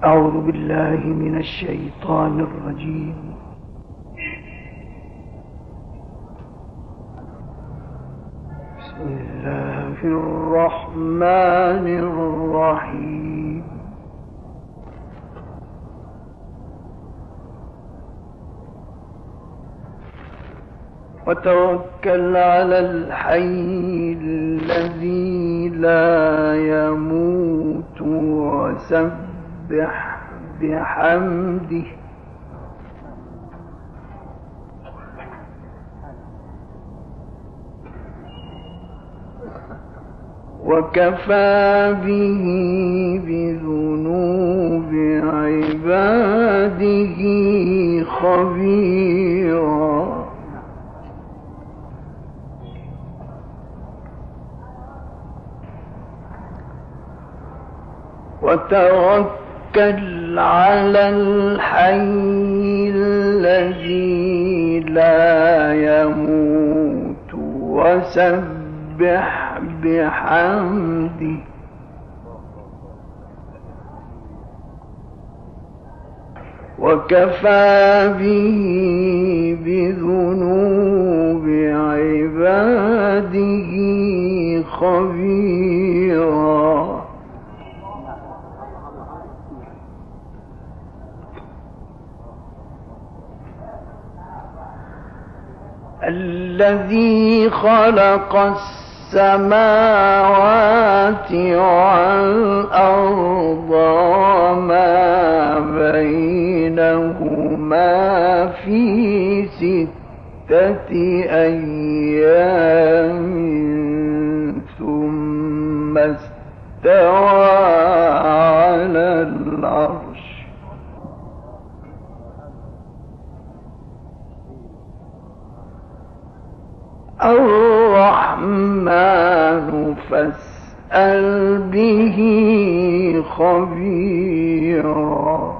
أعوذ بالله من الشيطان الرجيم. بسم الله الرحمن الرحيم. وتوكل على الحي الذي لا يموت وسبح بحمده وكفى به بذنوب عباده خبيرا. وتوكل على الحي الذي لا يموت وسبح بحمده وكفى به بذنوب عباده خبيرا. الذي خلق السماوات والأرض وما بينهما في 6 أيام ثم استوى على العرش. الرحمن فاسأل به خبيرا.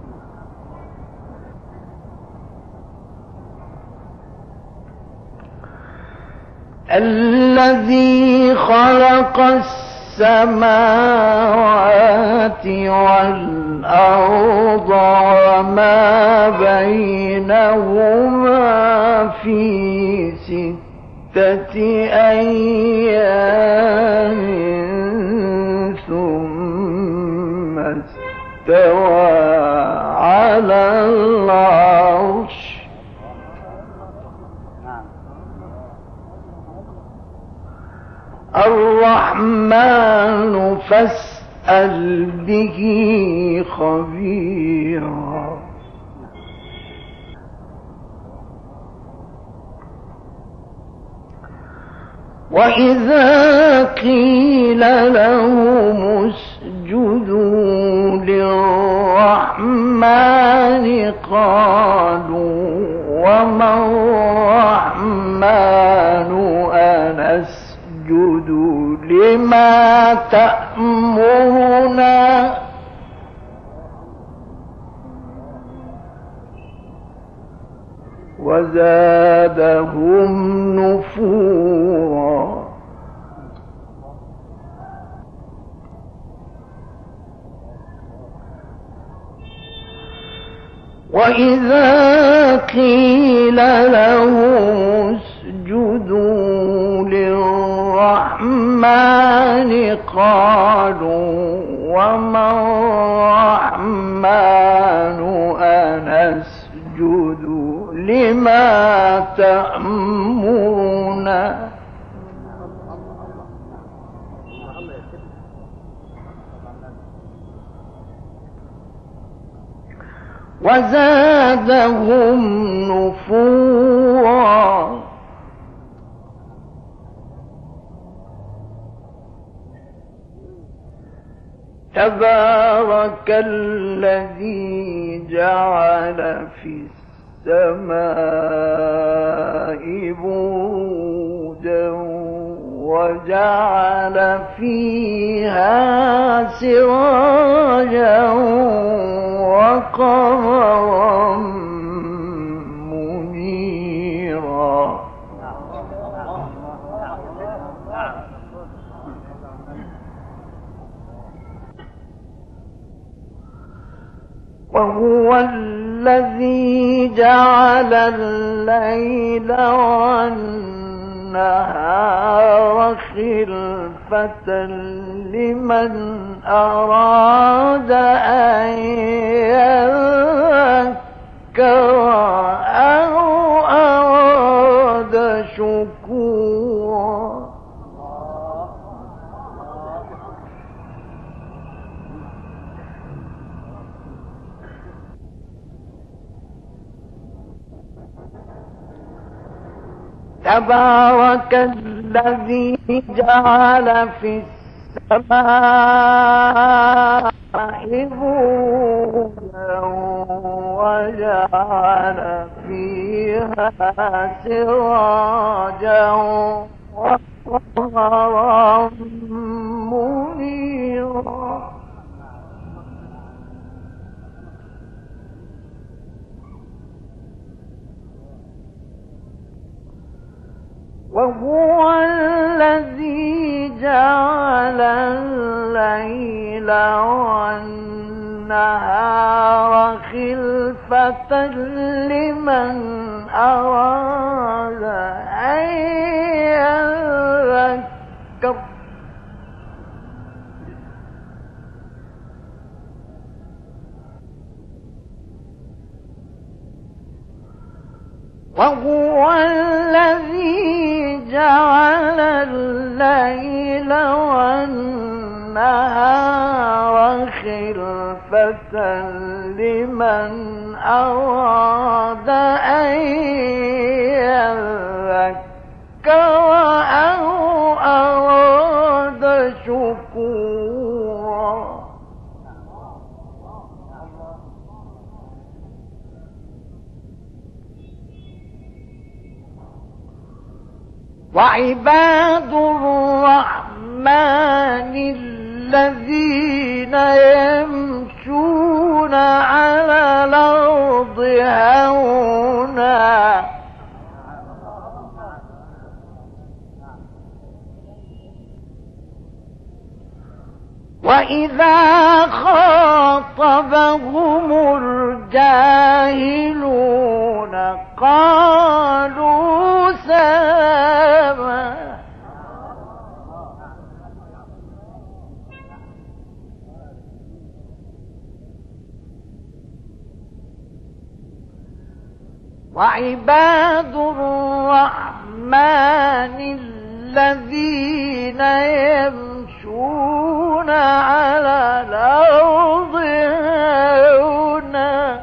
الذي خلق السماوات والأرض وما بينهما في 6 أيام ثم استوى على العرش. الرحمن فاسأل به خبيرا. وإذا قيل لهم اسجدوا للرحمن قالوا وما الرحمن أنسجد لما تأمرنا وزادهم نفورا. وإذا قيل لهم اسجدوا للرحمن قالوا وما الرحمن أنسجد لما تأمرنا وزادهم نفورا. تبارك الذي جعل في السماء بروجا وجعل فيها سراجا وقمرا منيرا. وهو الذي جعل الليل والنهار خلفة لمن أراد أن يذكر أو أراد شكورا. تبارك الذي جعل في السماء بروجا وجعل فيها سراجا وقمرا منيرا. وهو الذي جعل الليل والنهار خلفة لمن أراد أن يذكر وهو الذي جعل الليل والنهار خلفة لمن أراد أن يذكر أو أراد شكورا. وعباد الرحمن الذين يمشون على الأرض هونا وإذا خاطبهم الجاهلون قالوا سلاما. وعباد الرحمن الذين يمشون على الأرض هونا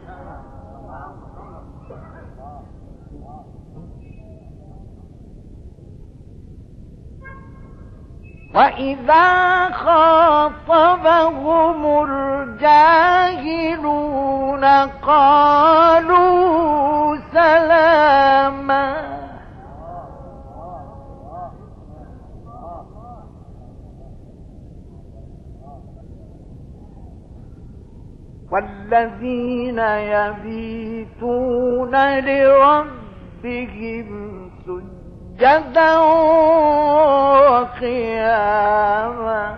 وإذا خاطبهم الجاهلون قالوا سلاما. والذين يبيتون لربهم سجدا وقياما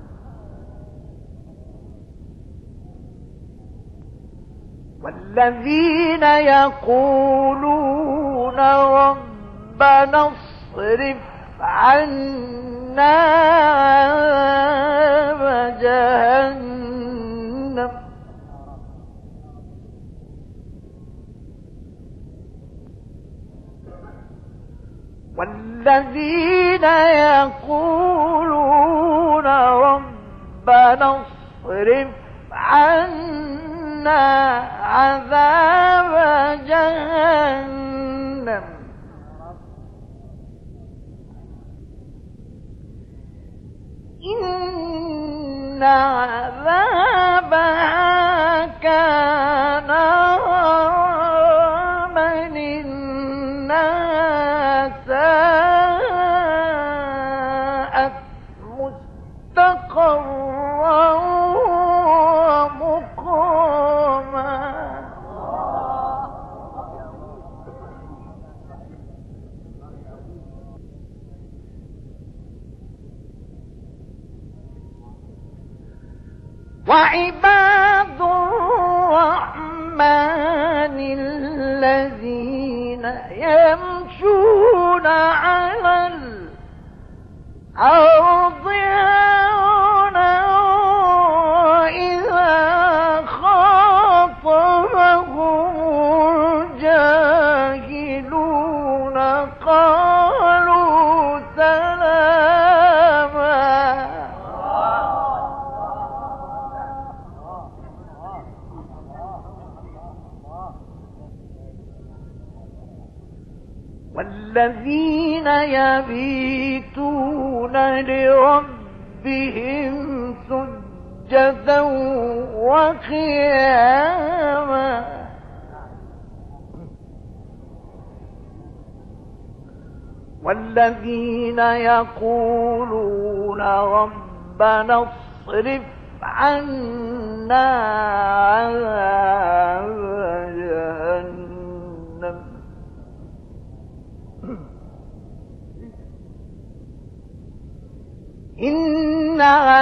والذين يقولون ربنا اصرف عنا عذاب جهنم والذين يقولون ربنا اصرف عنا عذاب جهنم إن عذابها كان غراما إنها ساءت مستقرا ومقاما. وعباد يمشون على الأرض هونا وإذا خاطبهم الجاهلون قالوا سلاما. والذين يبيتون لربهم سجدا وقياما والذين يقولون ربنا اصرف عنا عذاب جهنم إن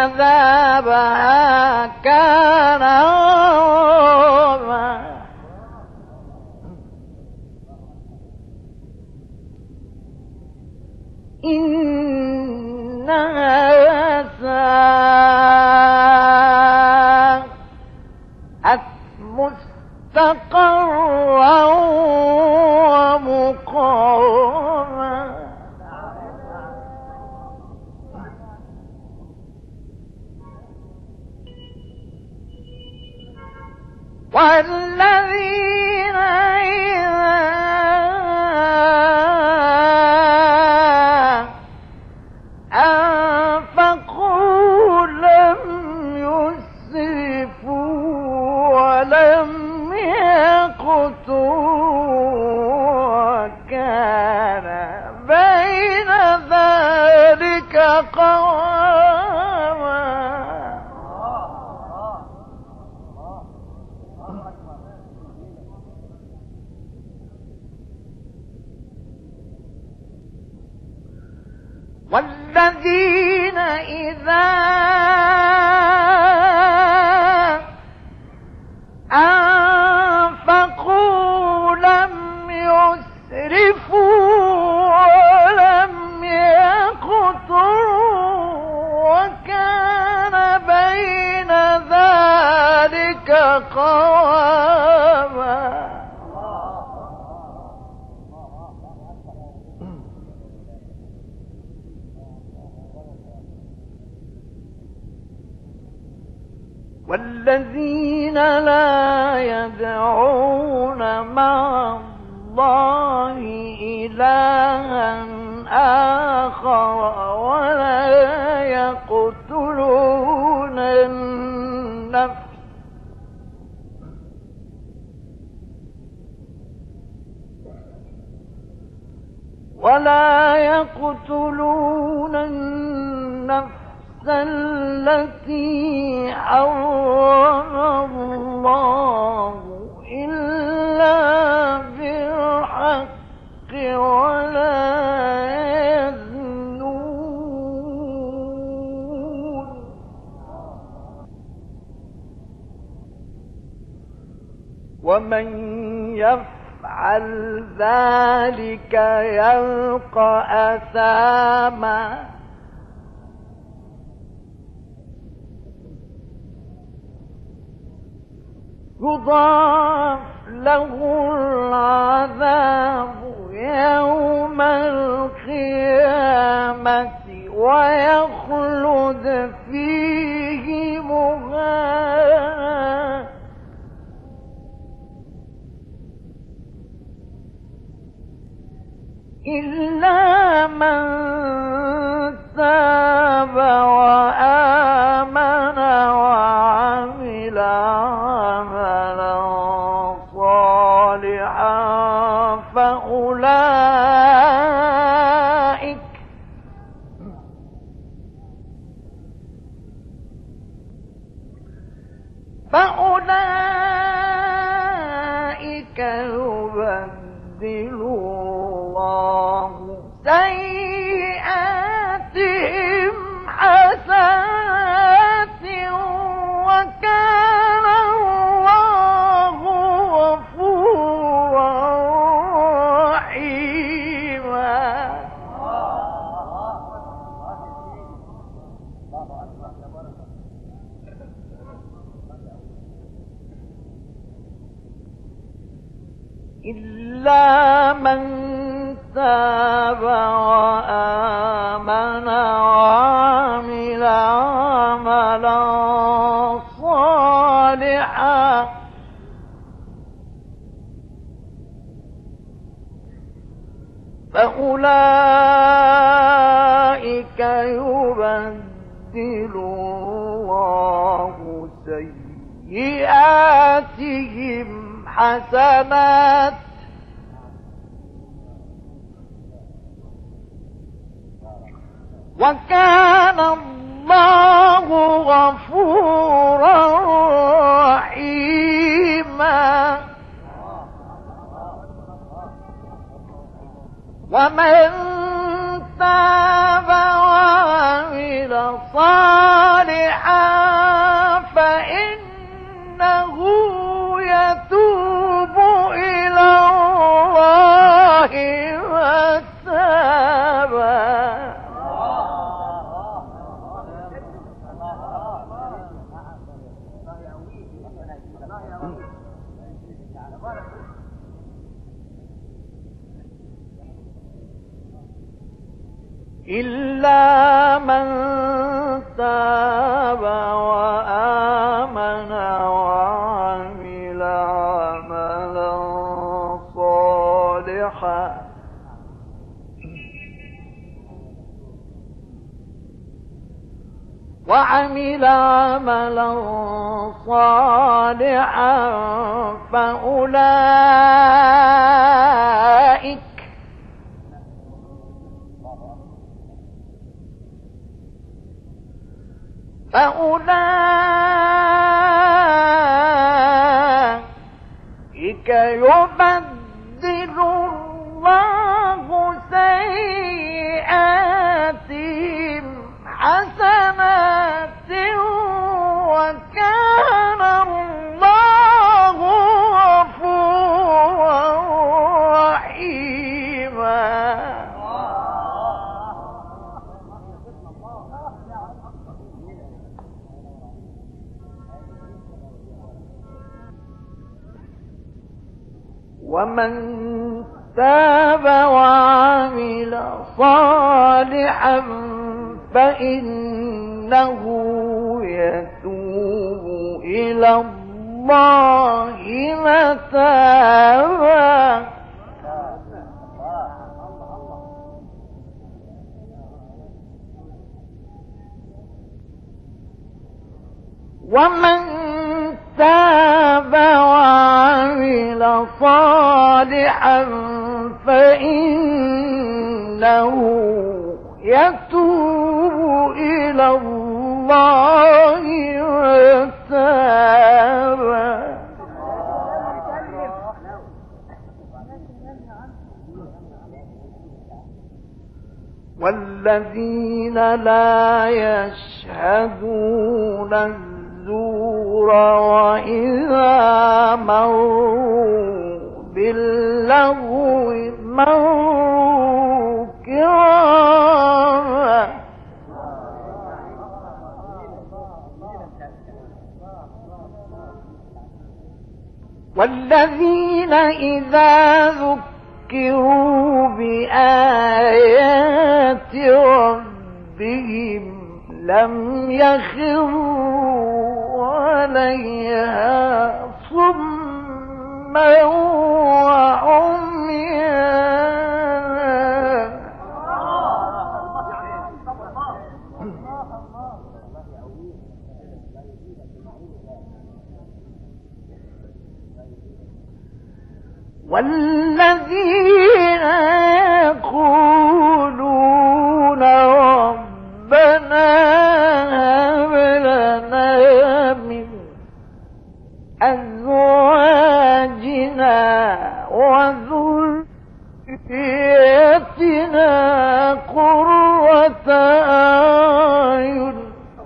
عذابها كان غراما إنها ساءت مستقرا ومقاما. والذين إذا أنفقوا لم يسرفوا ولم يقتروا وكان بين ذلك قواما. والذين إذا أنفقوا لم يسرفوا ولم يقتروا وكان بين ذلك قواما. والذين لا يدعون مع الله إلها آخر ولا يقتلون النفس التي حرم الله إلا بالحق ولا يزنون ومن يفعل ذلك يلقى أثاما يضاعف له العذاب يوم القيامة ويخلد فيه مهانا إلا من تاب وآمن وعمل عملا صالحا فأولئك يبدل الله سيئاتهم حسنات وكان الله غفورا رحيما إلا من تاب وآمن وعمل عملا صالحا فأولئك يبدل الله سيئاتهم حسنات وكان الله غفورا رحيما ومن تاب وعمل صالحا فإنه يتوب إلى الله متابا إلا من تاب وآمن وعمل عملا صالحا فأولئك يبدل الله سيئاتهم حسنات وكان الله غفورا رحيما ومن تاب وعمل صالحا فإنه يتوب إلى الله متابا ومن تاب وعمل صالحا فإنه يتوب إلى الله متابا والذين لا يشهدون الزور وإذا مروا باللغو مروا كراما والذين إذا ذكروا بآيات ربهم لم يخروا عليها صما وعميانا والذين يقولون ربنا هب لنا من أزواجنا وذريتنا قرة أعين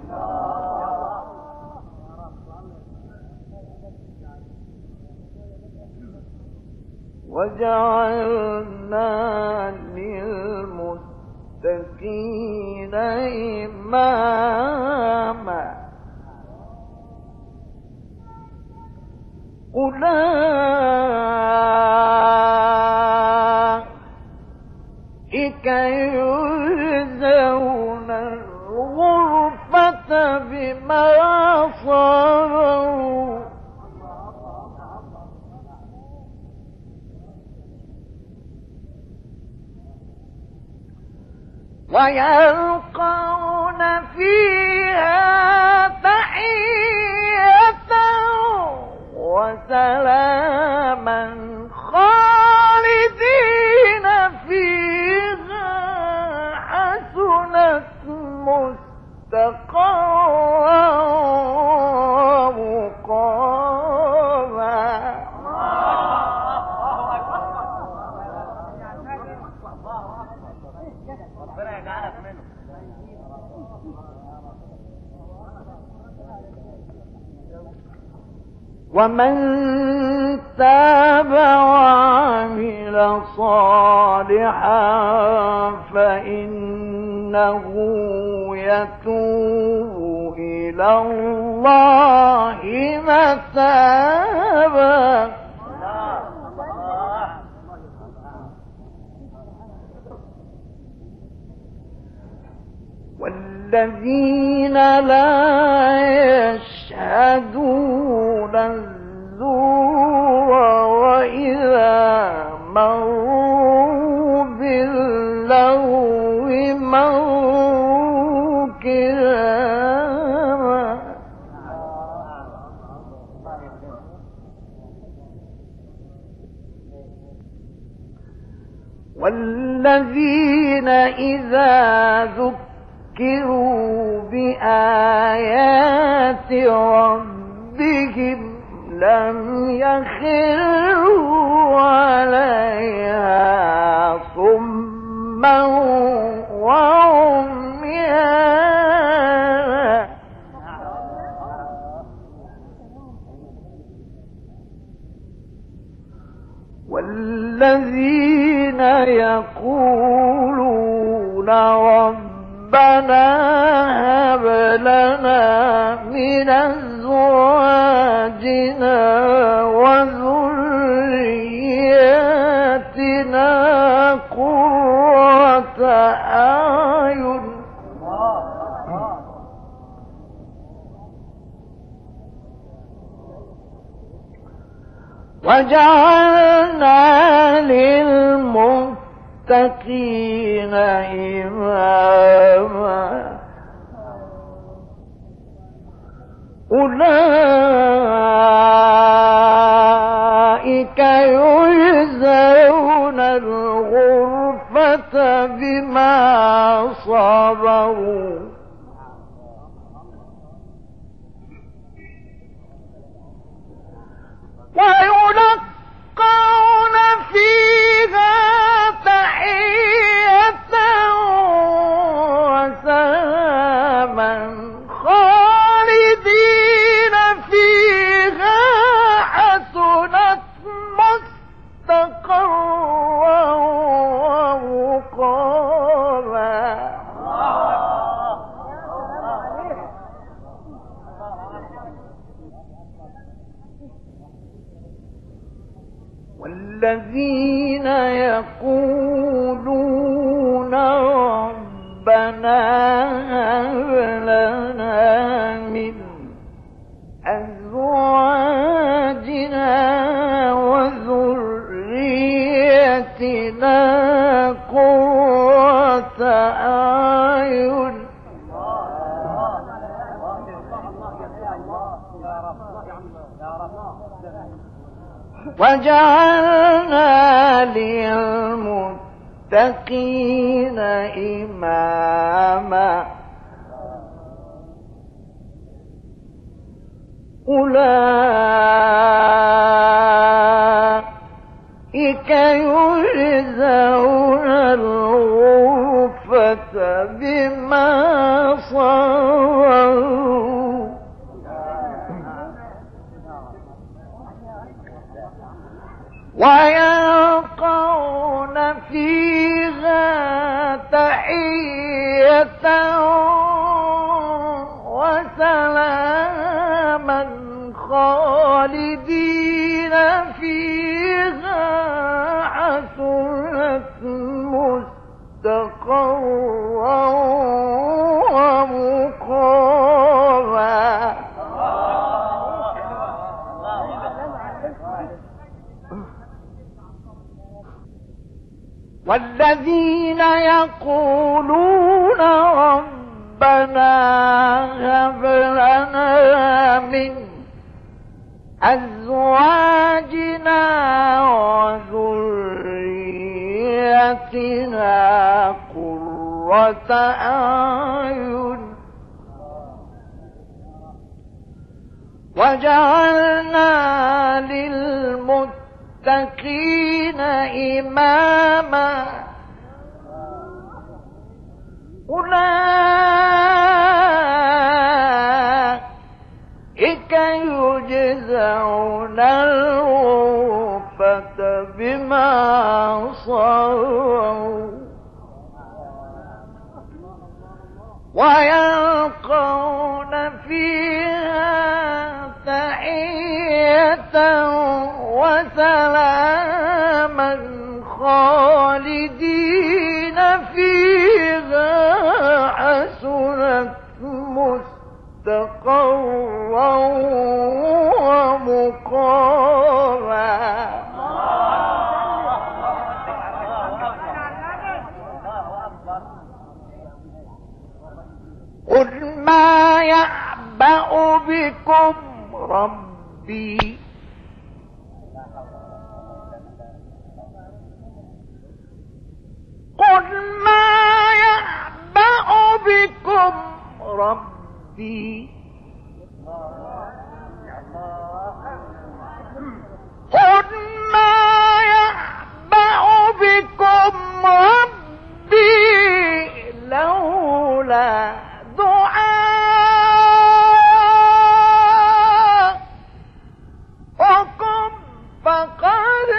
وجعلنا للمتقين إماما أولئك ويلقون فيها تحية وسلاما خالدين فيها حسنت مستقرا ومقاما. ومن تاب وعمل صالحا فإنه يتوب إلى الله متابا. والذين لا يشهدون الزور وإذا مروا باللغو مروا كراما. والذين إذا ذكروا بآيات ربهم لم يخروا عليها صما وعميانا. والذين يقولون ربنا هب لنا من أزواجنا وذرياتنا قرة أعين وجعلنا للمتقين إماما. أولئك يجزون الغرفة بما صبروا ويلقون فيها تحية وسلاما خالدين فيها حسنت مستقرا ومقاما. والذين يقولون ربنا هب لنا من أزواجنا وذريتنا قرة أعين وجعلنا للمتقين إماما. أولئك يجزون الغرفة بما صبروا ويلقون فيها تحية وسلاما خالدين فيها حسنت مستقرا ومقاما. والذين يقولون ربنا هب لنا من أزواجنا وذريتنا قرة أعين وجعلنا للمتقين إماما أولئك يجزون الغرفة بما صبروا ويلقون فيها تحية وسلاما خالدين فيها حسنت مستقرا ومقاما. قل ما يعبأ بكم ربي قل ما يعبأ بكم ربي قل ما يعبأ بكم ربي لولا دعاءكم فقد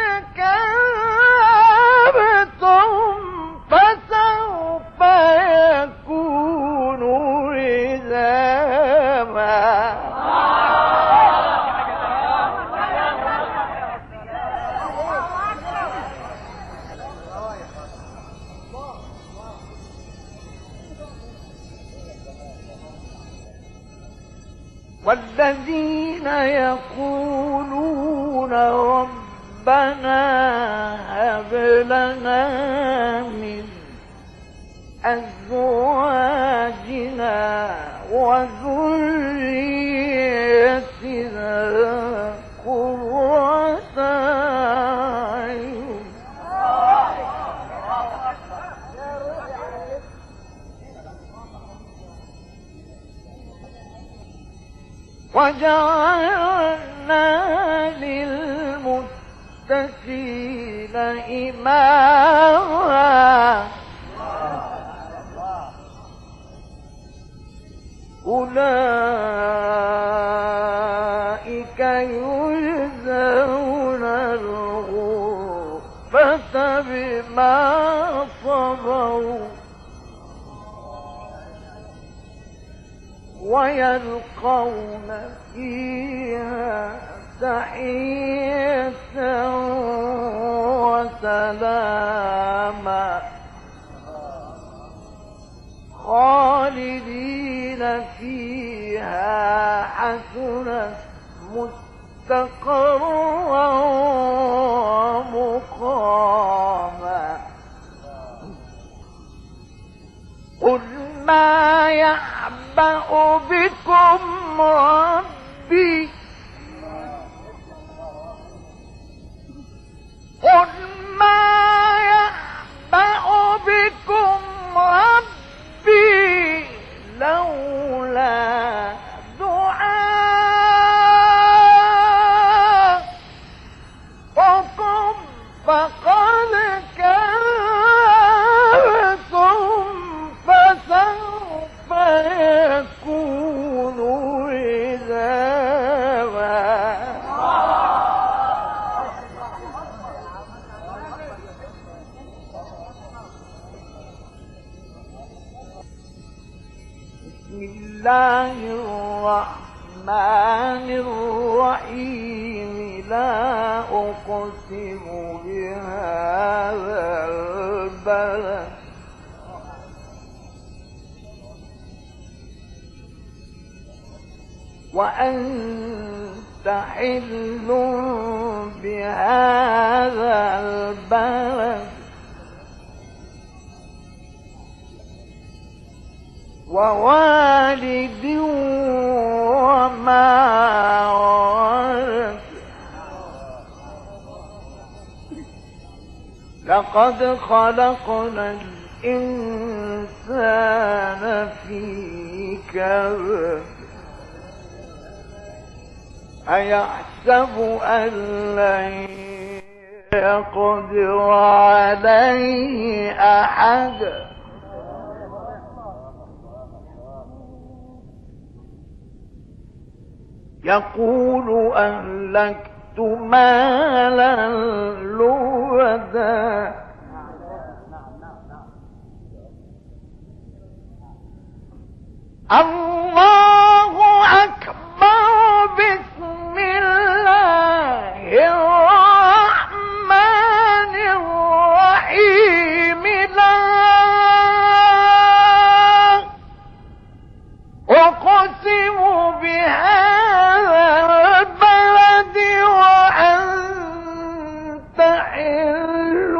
كذبتم فسوف يكون لزاما. والذين يقولون ربنا هب لنا من أزواجنا وذريتنا قرة أعين وجعلنا للمتقين إماما أولئك يجزون الغرفة بما صبروا ويلقون فيها تحية وسلاما خالدين فيها حسنت مستقرا ومقاما. قل ما يعبأ بكم ربي قل ما يعبأ بكم ربي لولا دعاءكم فقد كذبتم فسوف يكون لزاما. بسم الله الرحمن الرحيم. لا أقسم بهذا البلد وأنت حل بهذا البلد ووالد وما ولد لقد خلقنا الإنسان في كبد أيحسب أن لن يقدر عليه أحد يقول أهلكت مالا لبدا الله أكبر بسم الله الرحمن الرحيم لا أقسم بهذا البلد وأنت حل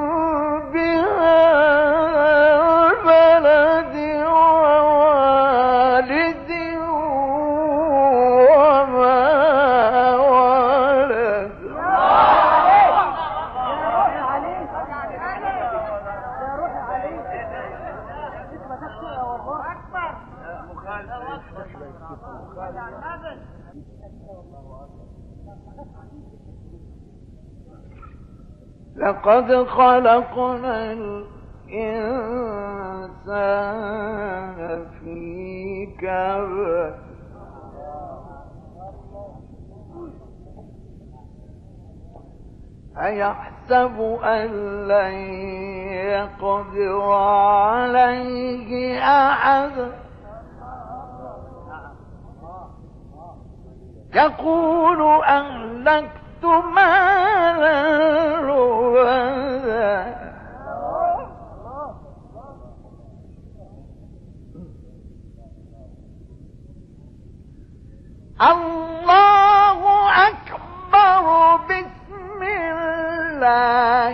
بهذا البلد ووالد وما ولد لقد خلقنا الإنسان في كبد أيحسب أن لن يقدر عليه أحد يقول أهلكت مالا لبدا الله أكبر بسم الله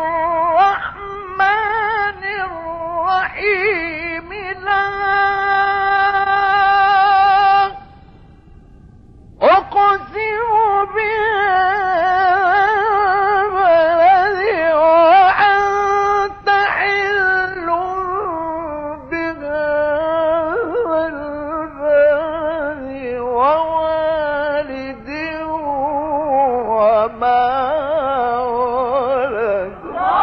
الرحمن الرحيم لا أقسم بالبلد وأنت حل بهذا البلد ووالد وما ولد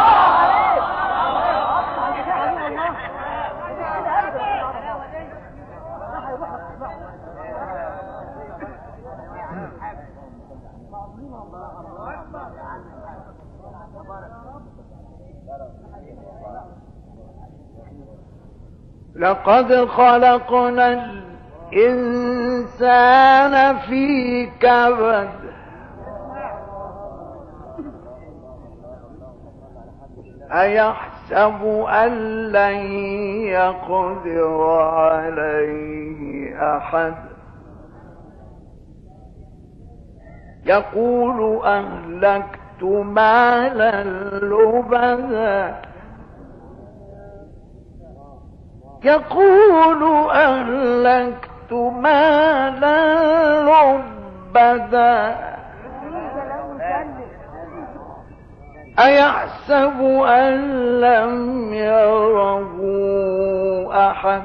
لقد خلقنا الإنسان في كبد أيحسب أن لن يقدر عليه أحد يقول أهلكت مالا لبدا يقول أهلكت مالا لبدا أيحسب أن لم يره أحد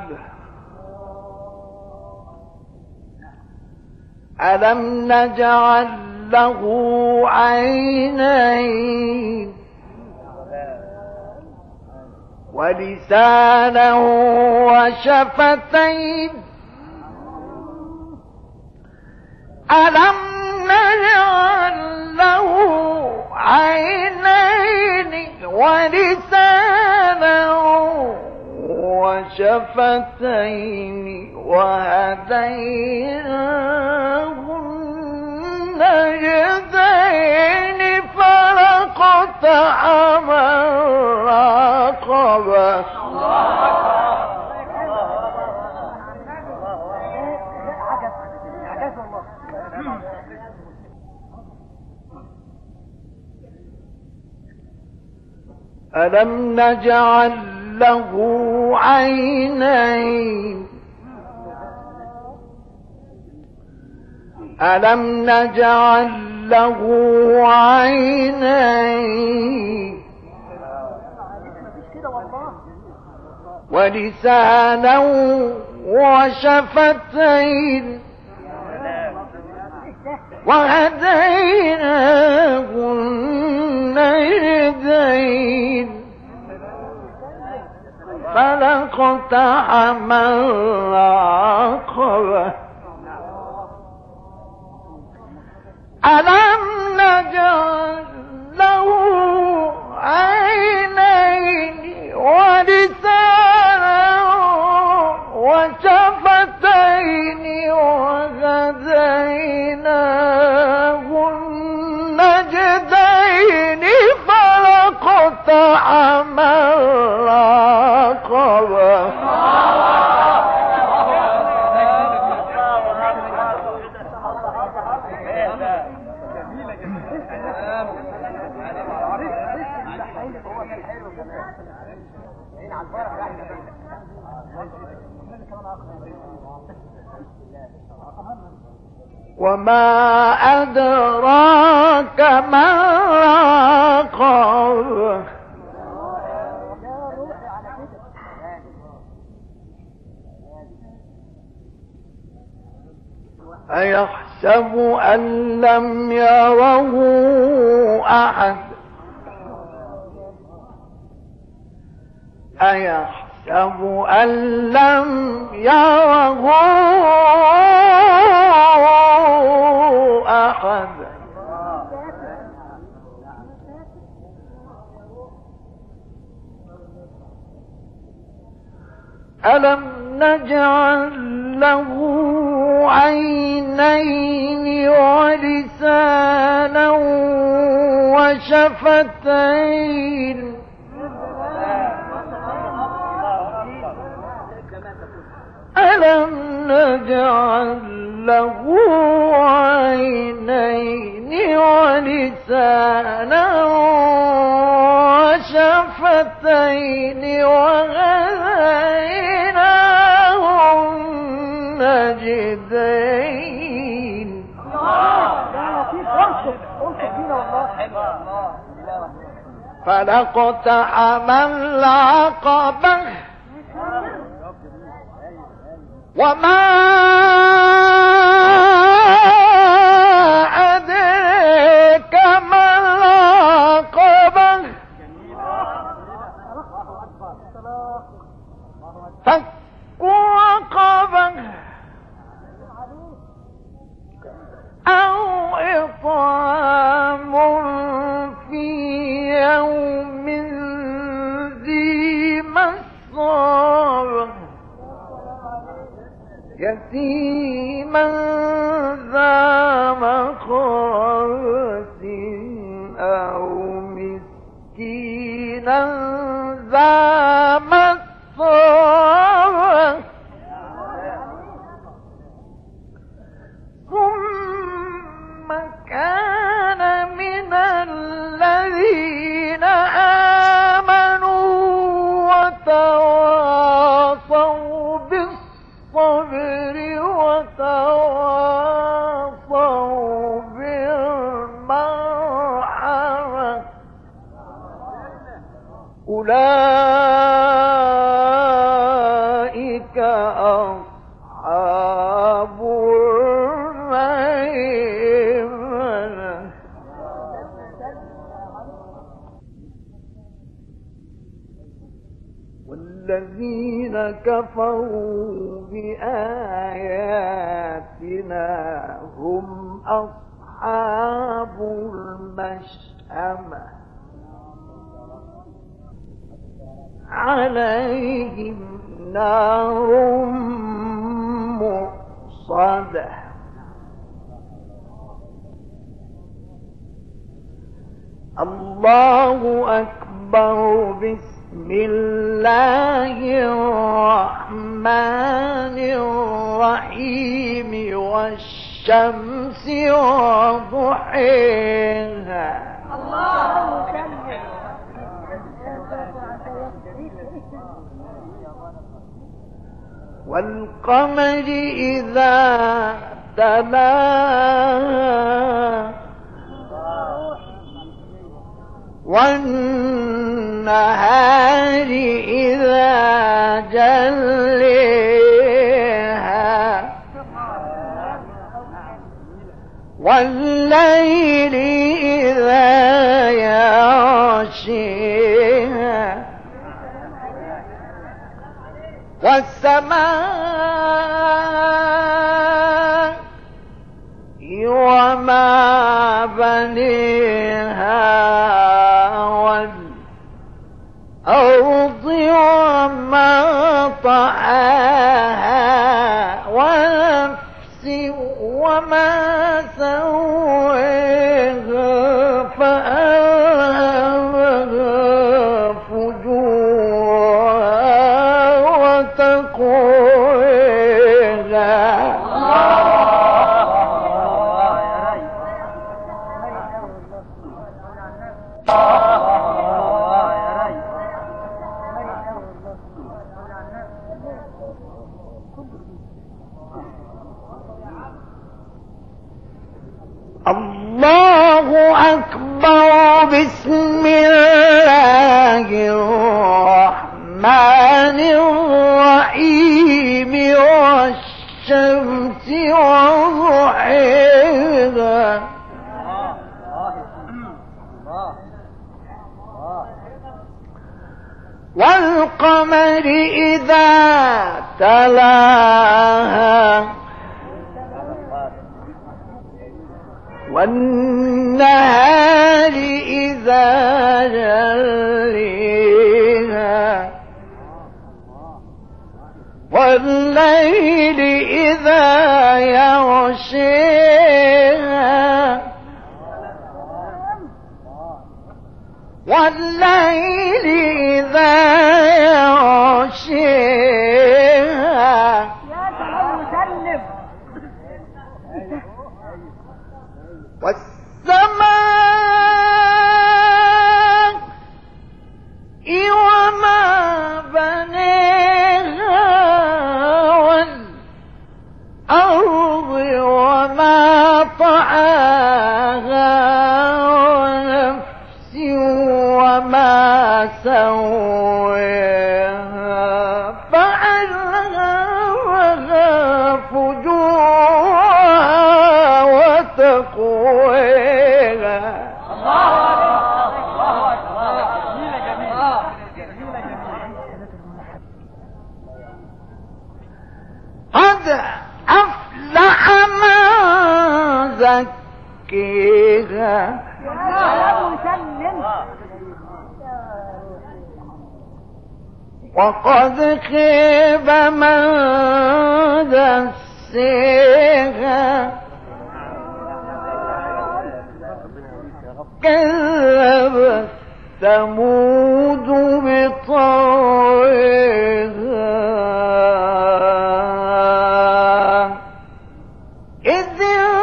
ألم نجعل له عينين ولسانا وشفتين ألم نجعل له عينين ولسانا وشفتين وهديناه النجدين فلقتحم العقبة ألم نجعل له عينين ألم نجعل له عينين ولسانا وشفتين وهديناه النجدين فلاقتحم العقبة ألم نجعل له عينين ولسانا وشفتين وهديناه النجدين فلاقتحم العقبة وما أدراك ما العقبة أيحسب أن لم يره أحد أيحسب أن لم يره أحد ألم نجعل له عينين ولسانا وشفتين ألم نجعل له عينين ولسانا وشفتين وهديناه النجدين فلاقتحم العقبة وما أدريك ما العقبة فك رقبة أو إطعام في يوم ذي مسغبة يتيما ذا مقربة أو مسكينا ذا مسغبة ثم كان من الذين آمنوا وتواصوا بالصبر وتواصوا بالمرحمة أولئك أصحاب الميمنة والذين كفروا بآياتنا هم أصحاب المشأمة عليهم نار مؤصدة الله أكبر بسم الله الرحمن الرحيم والشمس وضحيها الله والقمر إذا تلاها والنهار إذا جليها والليل إذا يغشيها والسماء وما بنيها والأرض وما طحاها ونفس وما سويها فألهمها فجورها وتقواها الله أكبر. بسم الله الرحمن الرحيم والشمس وضحيها والقمر إذا تلاها والنهار إذا جليها والليل إذا يغشيها والليل إذا يغشيها والسماء وما بنيها والأرض وما طحاها ونفس وما سويها فألهمها فجورها وتقواها قد أفلح من زكيها وقد خيب من دسيها كذبت ثمود بطغواها إذ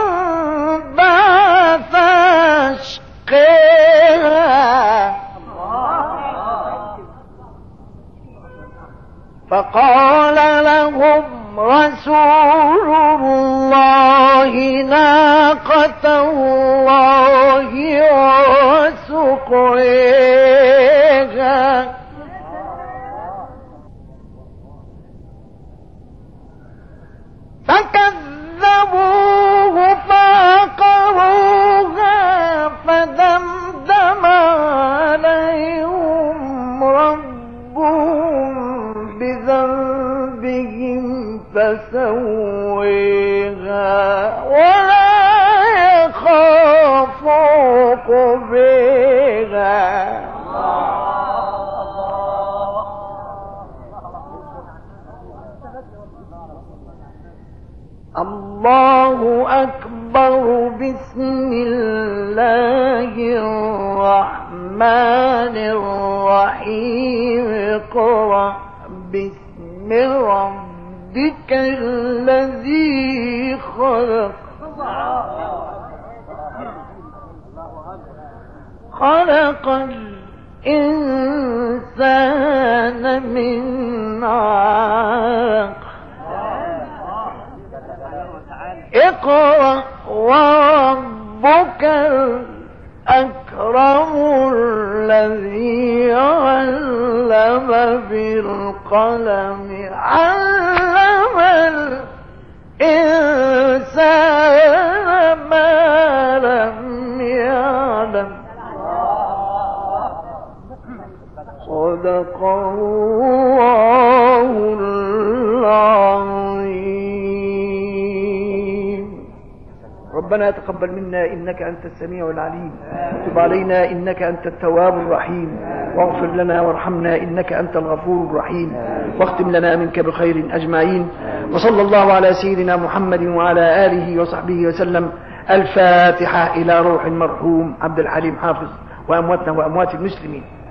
انبعث أشقاها فقال لهم رسول الله ناقة الله وسقياها فكذبوه فعقروها فدمدم عليهم ربهم بذنبهم فسويها ولا يخاف عقباها. الله أكبر. بسم الله الرحمن الرحيم. اقرأ باسم ربك الذي خلق خلق الإنسان من علق اقرأ وربك الأكرم الذي علم بالقلم علم الإنسان ما لم يعلم صدق الله العظيم. ربنا تقبل منا إنك أنت السميع العليم، وتب علينا إنك أنت التواب الرحيم، واغفر لنا وارحمنا إنك أنت الغفور الرحيم، واختم لنا منك بخير أجمعين. وصلى الله على سيدنا محمد وعلى آله وصحبه وسلم. الفاتحة إلى روح المرحوم عبد الحليم حافظ وأمواتنا وأموات المسلمين.